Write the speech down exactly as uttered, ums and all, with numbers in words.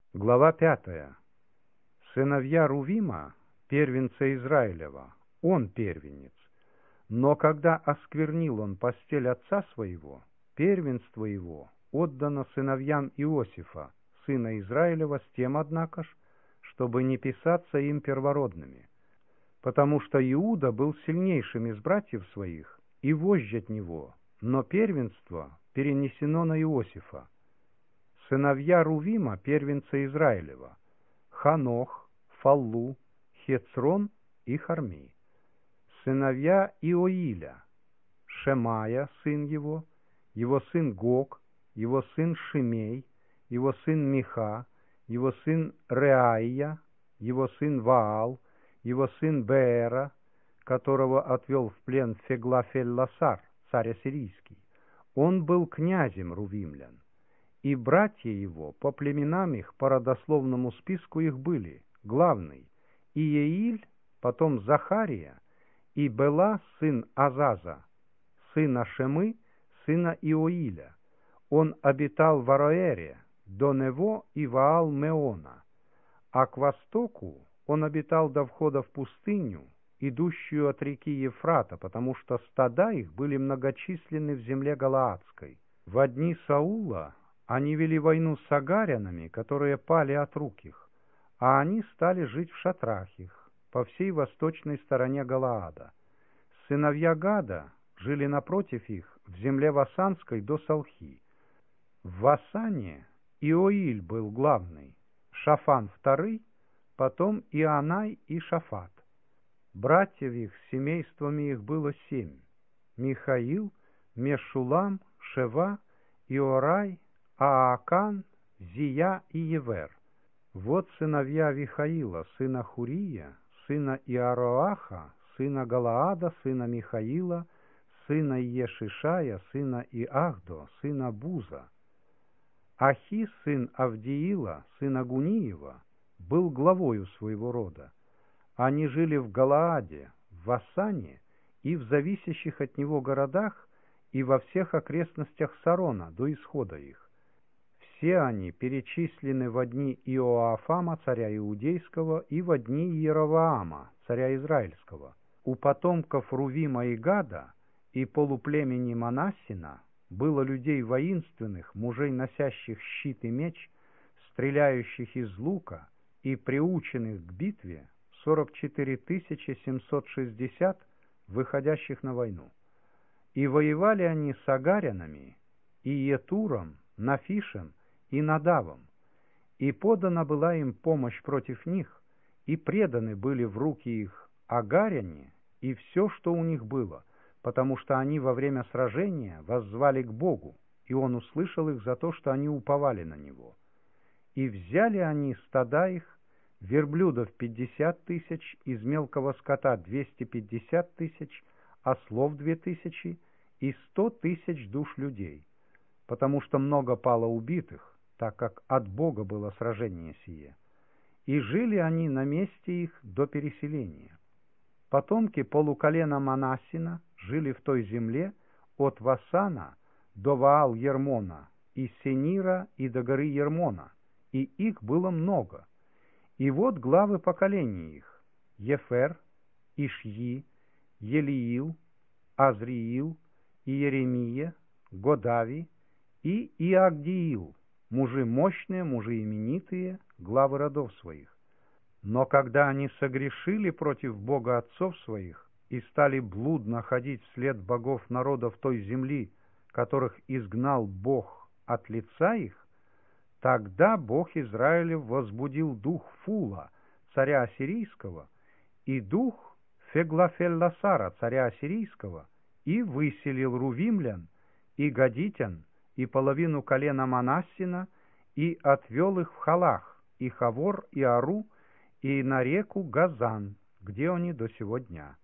Глава пятая. Сыновья Рувима, первенца Израилева, он первенец. Но когда осквернил он постель отца своего, первенство его отдано сыновьям Иосифа, сына Израилева, с тем, однако ж, чтобы не писаться им первородными, потому что Иуда был сильнейшим из братьев своих, и вождь от него, но первенство перенесено на Иосифа. Сыновья Рувима, первенца Израилева: Ханох, Фаллу, Хецрон и Харми. Сыновья Иоиля: Шемая, сын его, его сын Гог, его сын Шимей, его сын Миха, его сын Реаия, его сын Ваал, его сын Беера, которого отвел в плен Феглафель-Ласар, царь ассирийский. Он был князем рувимлян. И братья его по племенам их, по родословному списку их были: главный Иеиль, потом Захария, и Бела, сын Азаза, сына Шемы, сына Иоиля. Он обитал в Ароэре, до Нево и Ваал-Меона, а к востоку он обитал до входа в пустыню, идущую от реки Ефрата, потому что стада их были многочисленны в земле Галаадской. Во дни Саула они вели войну с агарянами, которые пали от рук их, а они стали жить в шатрах их, по всей восточной стороне Галаада. Сыновья Гада жили напротив их, в земле Васанской до Салхи. В Васане Иоиль был главный, Шафан второй, потом Ионай и Шафат. Братьев их с семействами их было семь: Михаил, Мешулам, Шева, Иорай, Аакан, Зия и Евер. Вот сыновья Вихаила, сына Хурия, сына Иароаха, сына Галаада, сына Михаила, сына Ешишая, сына Иахдо, сына Буза. Ахи, сын Авдиила, сына Гуниева, был главою своего рода. Они жили в Галааде, в Васане и в зависящих от него городах и во всех окрестностях Сарона до исхода их. Все они перечислены во дни Иоафама, царя Иудейского, и во дни Иеровоама, царя Израильского. У потомков Рувима и Гада и полуплемени Манассина было людей воинственных, мужей, носящих щит и меч, стреляющих из лука и приученных к битве, сорок четыре тысячи семьсот шестьдесят, выходящих на войну. И воевали они с агарянами, и Етуром, Нафишем и Надавом, и подана была им помощь против них, и преданы были в руки их агаряне и все, что у них было, потому что они во время сражения воззвали к Богу, и он услышал их за то, что они уповали на него. И взяли они стада их, верблюдов пятьдесят тысяч, из мелкого скота двести пятьдесят тысяч, ослов две тысячи и сто тысяч душ людей, потому что много пало убитых, так как от Бога было сражение сие. И жили они на месте их до переселения. Потомки полуколена Манассина жили в той земле от Васана до Ваал-Ермона, и Сенира и до горы Ермона, и их было много. И вот главы поколений их: Ефер, Ишьи, Елиил, Азриил, Иеремия, Годави и Иагдиил, мужи мощные, мужи именитые, главы родов своих. Но когда они согрешили против Бога отцов своих и стали блудно ходить вслед богов народов той земли, которых изгнал Бог от лица их, тогда Бог Израилев возбудил дух Фула, царя ассирийского, и дух Феглафель-Ласара, царя ассирийского, и выселил рувимлян, и гадитян, и половину колена Манассина, и отвел их в Халах, и Хавор, и Ару, и на реку Газан, где они до сего дня.